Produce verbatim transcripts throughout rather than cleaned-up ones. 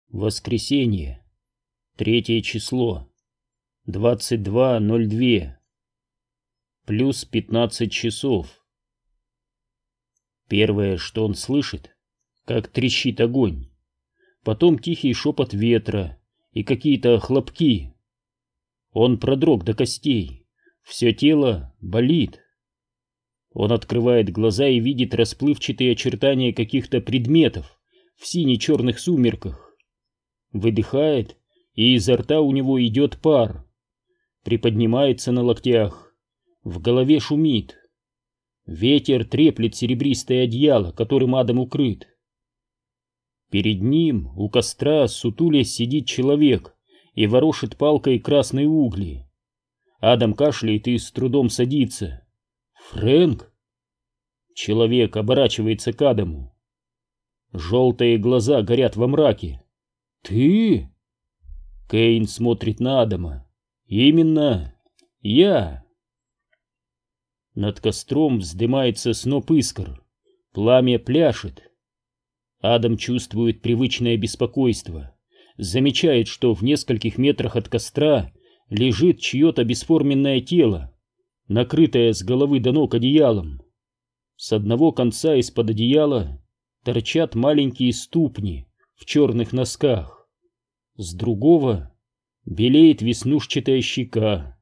Воскресенье. Третье число. двадцать два ноль два. Плюс пятнадцать часов. Первое, что он слышит, как трещит огонь. Потом тихий шепот ветра и какие-то хлопки. Он продрог до костей. Все тело болит. Он открывает глаза и видит расплывчатые очертания каких-то предметов в сине-черных сумерках. Выдыхает, и изо рта у него идет пар. Приподнимается на локтях. В голове шумит. Ветер треплет серебристое одеяло, которым Адам укрыт. Перед ним у костра сутулясь сидит человек и ворошит палкой красные угли. Адам кашляет и с трудом садится. «Фрэнк?» Человек оборачивается к Адаму. Желтые глаза горят во мраке. «Ты?» Кейн смотрит на Адама. «Именно я». Над костром вздымается сноп искр. Пламя пляшет. Адам чувствует привычное беспокойство. Замечает, что в нескольких метрах от костра лежит чье-то бесформенное тело, накрытое с головы до ног одеялом. С одного конца из-под одеяла торчат маленькие ступни в черных носках. С другого белеет веснушчатая щека.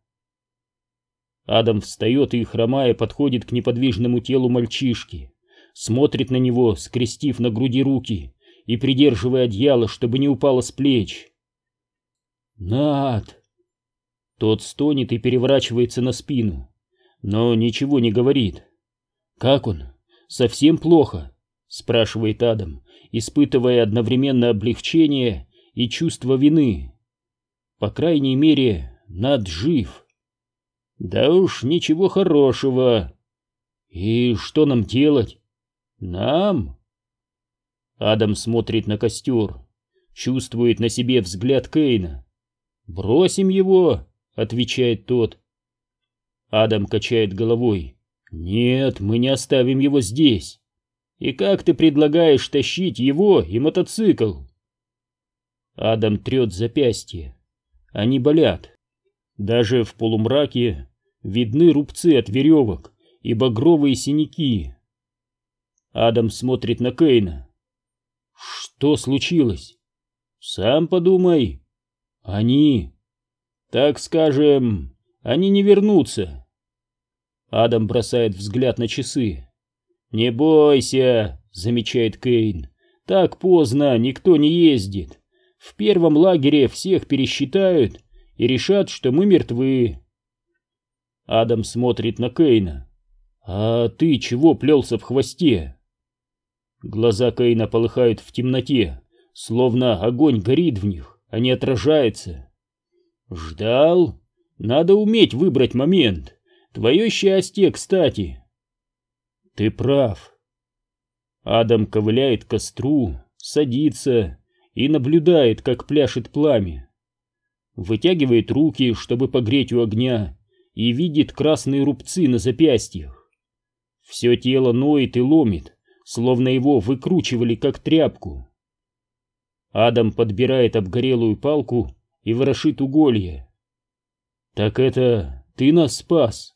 Адам встает и, хромая, подходит к неподвижному телу мальчишки, смотрит на него, скрестив на груди руки и придерживая одеяло, чтобы не упало с плеч. «Над!» Тот стонет и переворачивается на спину, но ничего не говорит. «Как он? Совсем плохо?» — спрашивает Адам, испытывая одновременно облегчение и чувство вины. По крайней мере, Над жив. «Да уж ничего хорошего. И что нам делать?» «Нам?» Адам смотрит на костер, чувствует на себе взгляд Кейна. «Бросим его», — отвечает тот. Адам качает головой. «Нет, мы не оставим его здесь. И как ты предлагаешь тащить его и мотоцикл?» Адам трет запястья. Они болят. Даже в полумраке видны рубцы от веревок и багровые синяки. Адам смотрит на Кейна. «Что случилось?» «Сам подумай. Они, так скажем, они не вернутся». Адам бросает взгляд на часы. «Не бойся», — замечает Кейн. «Так поздно, никто не ездит. В первом лагере всех пересчитают и решат, что мы мертвы». Адам смотрит на Кейна. «А ты чего плелся в хвосте?» Глаза Кейна полыхают в темноте, словно огонь горит в них, а не отражается. «Ждал? Надо уметь выбрать момент. Твое счастье, кстати». «Ты прав». Адам ковыляет к костру, садится и наблюдает, как пляшет пламя. Вытягивает руки, чтобы погреть у огня, и видит красные рубцы на запястьях. Все тело ноет и ломит, словно его выкручивали как тряпку. Адам подбирает обгорелую палку и ворошит уголья. «Так это ты нас спас?»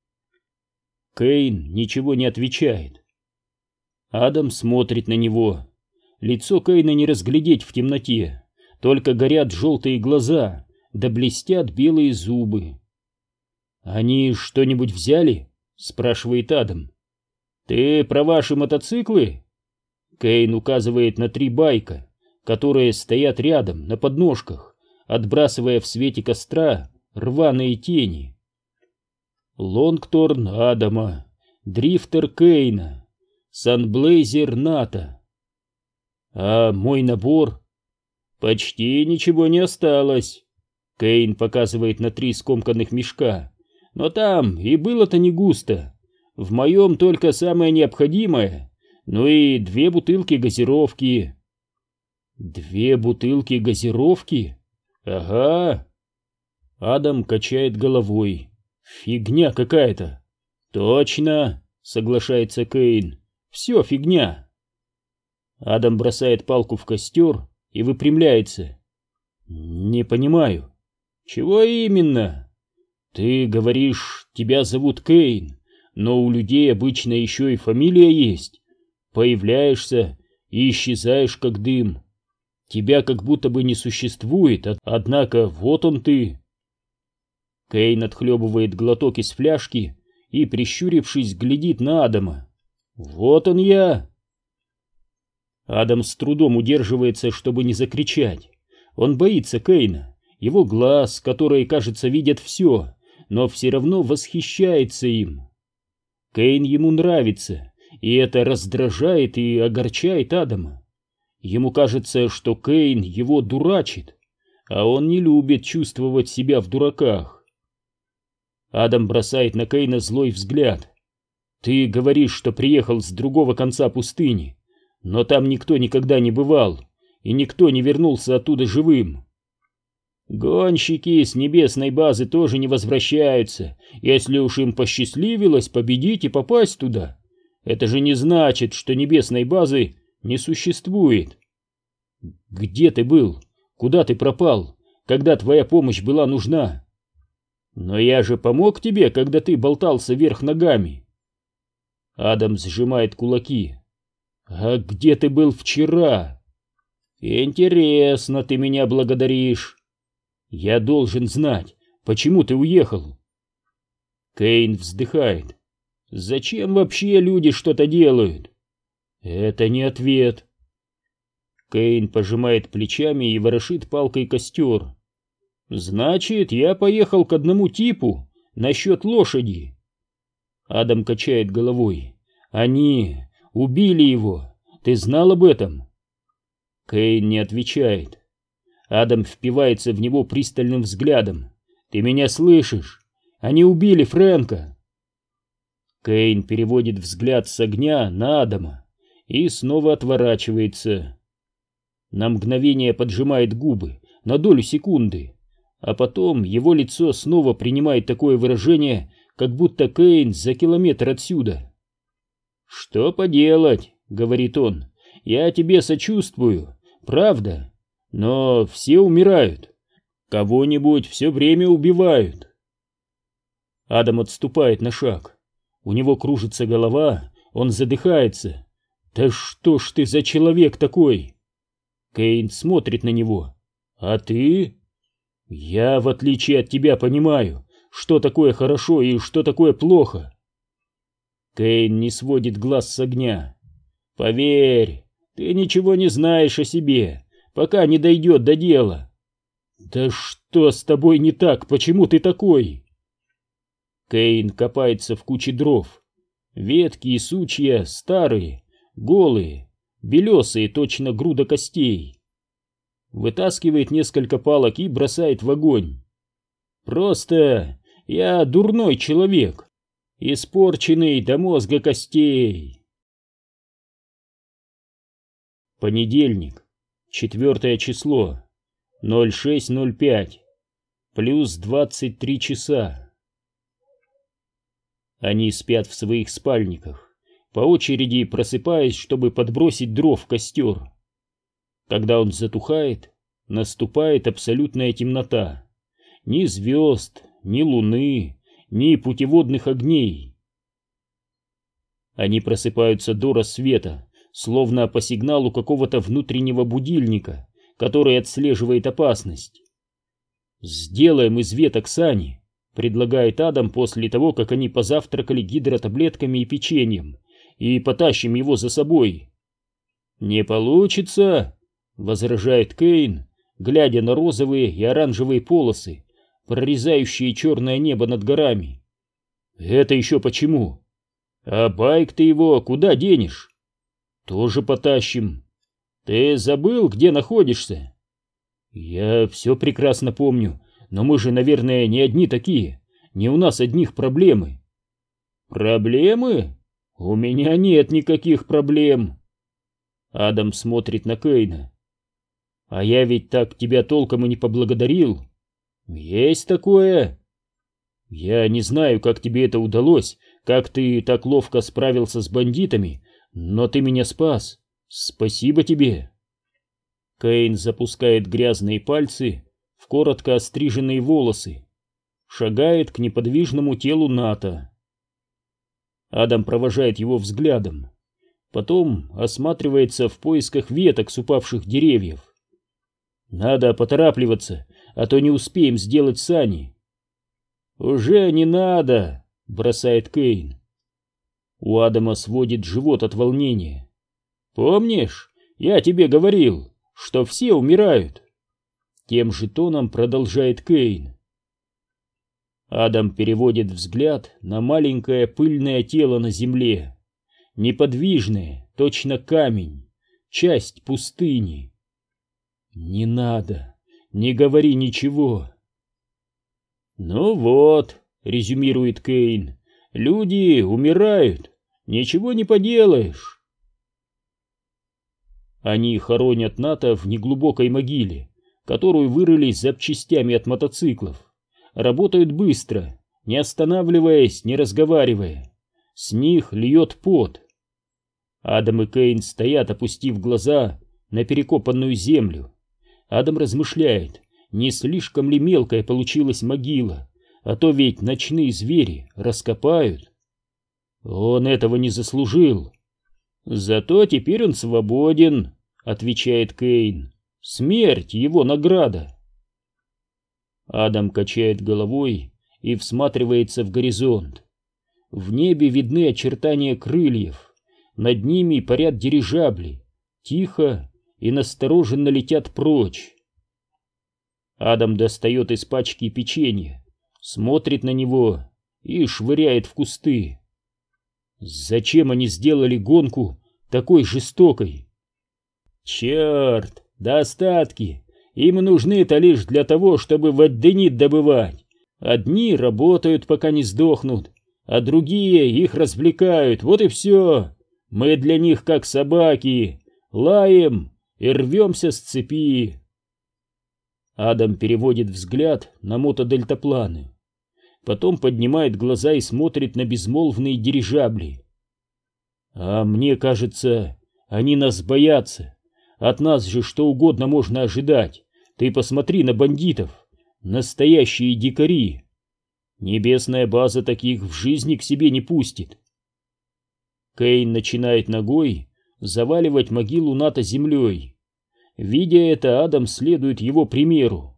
Кейн ничего не отвечает. Адам смотрит на него. Лицо Кейна не разглядеть в темноте, только горят желтые глаза, да блестят белые зубы. «Они что-нибудь взяли?» — спрашивает Адам. «Ты про ваши мотоциклы?» Кейн указывает на три байка, которые стоят рядом на подножках, отбрасывая в свете костра рваные тени. Лонгторн Адама, Дрифтер Кейна, Санблейзер Ната. А мой набор? Почти ничего не осталось. Кейн показывает на три скомканных мешка. Но там и было-то не густо. В моем только самое необходимое, ну и две бутылки газировки. Две бутылки газировки? Ага. Адам качает головой. Фигня какая-то. Точно, соглашается Кейн. Все фигня. Адам бросает палку в костер и выпрямляется. Не понимаю. Чего именно? Ты говоришь, тебя зовут Кейн, но у людей обычно еще и фамилия есть. Появляешься и исчезаешь как дым. Тебя как будто бы не существует, однако вот он ты. Кейн отхлебывает глоток из фляжки и, прищурившись, глядит на Адама. Вот он я. Адам с трудом удерживается, чтобы не закричать. Он боится Кейна, его глаз, которые, кажется, видят все, но все равно восхищается им. Кейн ему нравится, и это раздражает и огорчает Адама. Ему кажется, что Кейн его дурачит, а он не любит чувствовать себя в дураках. Адам бросает на Кейна злой взгляд. «Ты говоришь, что приехал с другого конца пустыни, но там никто никогда не бывал, и никто не вернулся оттуда живым. Гонщики с небесной базы тоже не возвращаются, если уж им посчастливилось победить и попасть туда. Это же не значит, что небесной базы не существует. Где ты был? Куда ты пропал, когда твоя помощь была нужна? Но я же помог тебе, когда ты болтался вверх ногами». Адам сжимает кулаки. «А где ты был вчера?» «Интересно, ты меня благодаришь. Я должен знать, почему ты уехал». Кейн вздыхает. «Зачем вообще люди что-то делают?» «Это не ответ». Кейн пожимает плечами и ворошит палкой костер. «Значит, я поехал к одному типу насчет лошади». Адам качает головой. «Они убили его. Ты знал об этом?» Кейн не отвечает. Адам впивается в него пристальным взглядом. «Ты меня слышишь? Они убили Фрэнка!» Кейн переводит взгляд с огня на Адама и снова отворачивается. На мгновение поджимает губы, на долю секунды, а потом его лицо снова принимает такое выражение, как будто Кейн за километр отсюда. «Что поделать?» — говорит он. «Я тебе сочувствую, правда, но все умирают. Кого-нибудь все время убивают». Адам отступает на шаг. У него кружится голова, он задыхается. «Да что ж ты за человек такой?» Кейн смотрит на него. «А ты?» «Я, в отличие от тебя, понимаю, что такое хорошо и что такое плохо». Кейн не сводит глаз с огня. «Поверь, ты ничего не знаешь о себе, пока не дойдет до дела». «Да что с тобой не так? Почему ты такой?» Кейн копается в куче дров. Ветки и сучья старые, голые, белесые, точно груда костей. Вытаскивает несколько палок и бросает в огонь. «Просто я дурной человек, испорченный до мозга костей». Понедельник, четвертое число, ноль шесть ноль пять, плюс двадцать три часа. Они спят в своих спальниках, по очереди просыпаясь, чтобы подбросить дров в костер. Когда он затухает, наступает абсолютная темнота. Ни звезд, ни луны, ни путеводных огней. Они просыпаются до рассвета, словно по сигналу какого-то внутреннего будильника, который отслеживает опасность. «Сделаем из веток сани», — предлагает Адам после того, как они позавтракали гидротаблетками и печеньем, «и потащим его за собой». «Не получится», — возражает Кейн, глядя на розовые и оранжевые полосы, прорезающие черное небо над горами. «Это еще почему? А байк ты его куда денешь?» «Тоже потащим. Ты забыл, где находишься?» «Я все прекрасно помню, но мы же, наверное, не одни такие, не у нас одних проблемы». «Проблемы? У меня нет никаких проблем». Адам смотрит на Кейна. «А я ведь так тебя толком и не поблагодарил». «Есть такое». «Я не знаю, как тебе это удалось, как ты так ловко справился с бандитами, но ты меня спас. Спасибо тебе». Кейн запускает грязные пальцы в коротко остриженные волосы, шагает к неподвижному телу Ната. Адам провожает его взглядом, потом осматривается в поисках веток с упавших деревьев. «Надо поторапливаться, а то не успеем сделать сани». «Уже не надо», — бросает Кейн. У Адама сводит живот от волнения. «Помнишь, я тебе говорил, что все умирают?» Тем же тоном продолжает Кейн. Адам переводит взгляд на маленькое пыльное тело на земле, неподвижное, точно камень, часть пустыни. «Не надо, не говори ничего». «Ну вот», — резюмирует Кейн, — «люди умирают, ничего не поделаешь». Они хоронят Ната в неглубокой могиле, которую вырыли запчастями от мотоциклов. Работают быстро, не останавливаясь, не разговаривая. С них льет пот. Адам и Кейн стоят, опустив глаза на перекопанную землю. Адам размышляет, не слишком ли мелкая получилась могила, а то ведь ночные звери раскопают. Он этого не заслужил. Зато теперь он свободен, отвечает Кейн. Смерть — его награда. Адам качает головой и всматривается в горизонт. В небе видны очертания крыльев, над ними парят дирижабли, тихо и настороженно летят прочь. Адам достает из пачки печенье, смотрит на него и швыряет в кусты. Зачем они сделали гонку такой жестокой? Черт, достатки! Им нужны-то лишь для того, чтобы вадденит добывать. Одни работают, пока не сдохнут, а другие их развлекают, вот и все. Мы для них как собаки, лаем и рвемся с цепи. Адам переводит взгляд на мотодельтапланы, потом поднимает глаза и смотрит на безмолвные дирижабли. А мне кажется, они нас боятся. От нас же что угодно можно ожидать. Ты посмотри на бандитов, настоящие дикари. Небесная база таких в жизни к себе не пустит. Кейн начинает ногой заваливать могилу Ната землей. Видя это, Адам следует его примеру.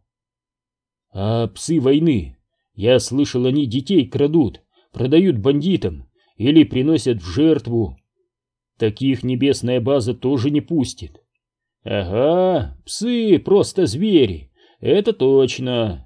А псы войны, я слышал, они детей крадут, продают бандитам или приносят в жертву. Таких небесная база тоже не пустит. Ага, псы просто звери, это точно.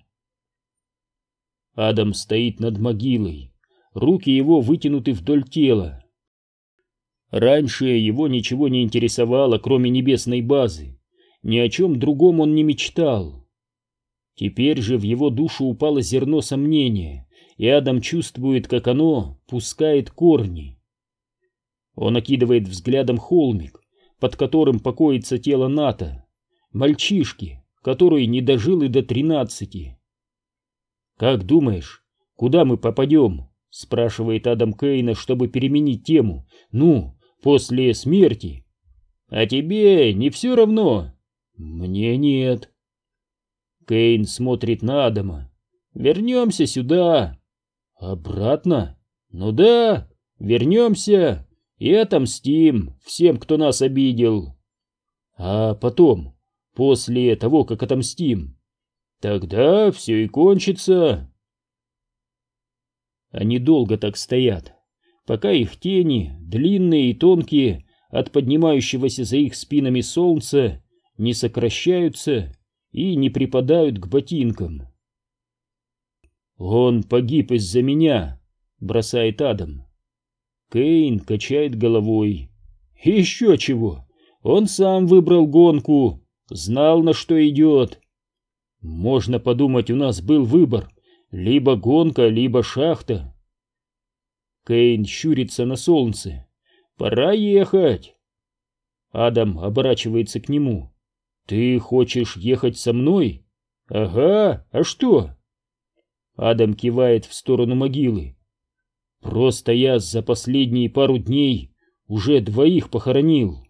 Адам стоит над могилой, руки его вытянуты вдоль тела. Раньше его ничего не интересовало, кроме небесной базы. Ни о чем другом он не мечтал. Теперь же в его душу упало зерно сомнения, и Адам чувствует, как оно пускает корни. Он окидывает взглядом холмик, под которым покоится тело Ната, мальчишки, который не дожил и до тринадцати. «Как думаешь, куда мы попадем?» — спрашивает Адам Кейна, чтобы переменить тему. «Ну, после смерти». «А тебе не все равно?» «Мне нет». Кейн смотрит на Адама. «Вернемся сюда». «Обратно?» «Ну да, вернемся и отомстим всем, кто нас обидел». «А потом, после того, как отомстим, тогда все и кончится». Они долго так стоят, пока их тени, длинные и тонкие, от поднимающегося за их спинами солнца, не сокращаются и не припадают к ботинкам. «Он погиб из-за меня», — бросает Адам. Кейн качает головой. «Еще чего! Он сам выбрал гонку, знал, на что идет. Можно подумать, у нас был выбор: либо гонка, либо шахта». Кейн щурится на солнце. «Пора ехать». Адам оборачивается к нему. «Ты хочешь ехать со мной?» «Ага, а что?» Адам кивает в сторону могилы. «Просто я за последние пару дней уже двоих похоронил».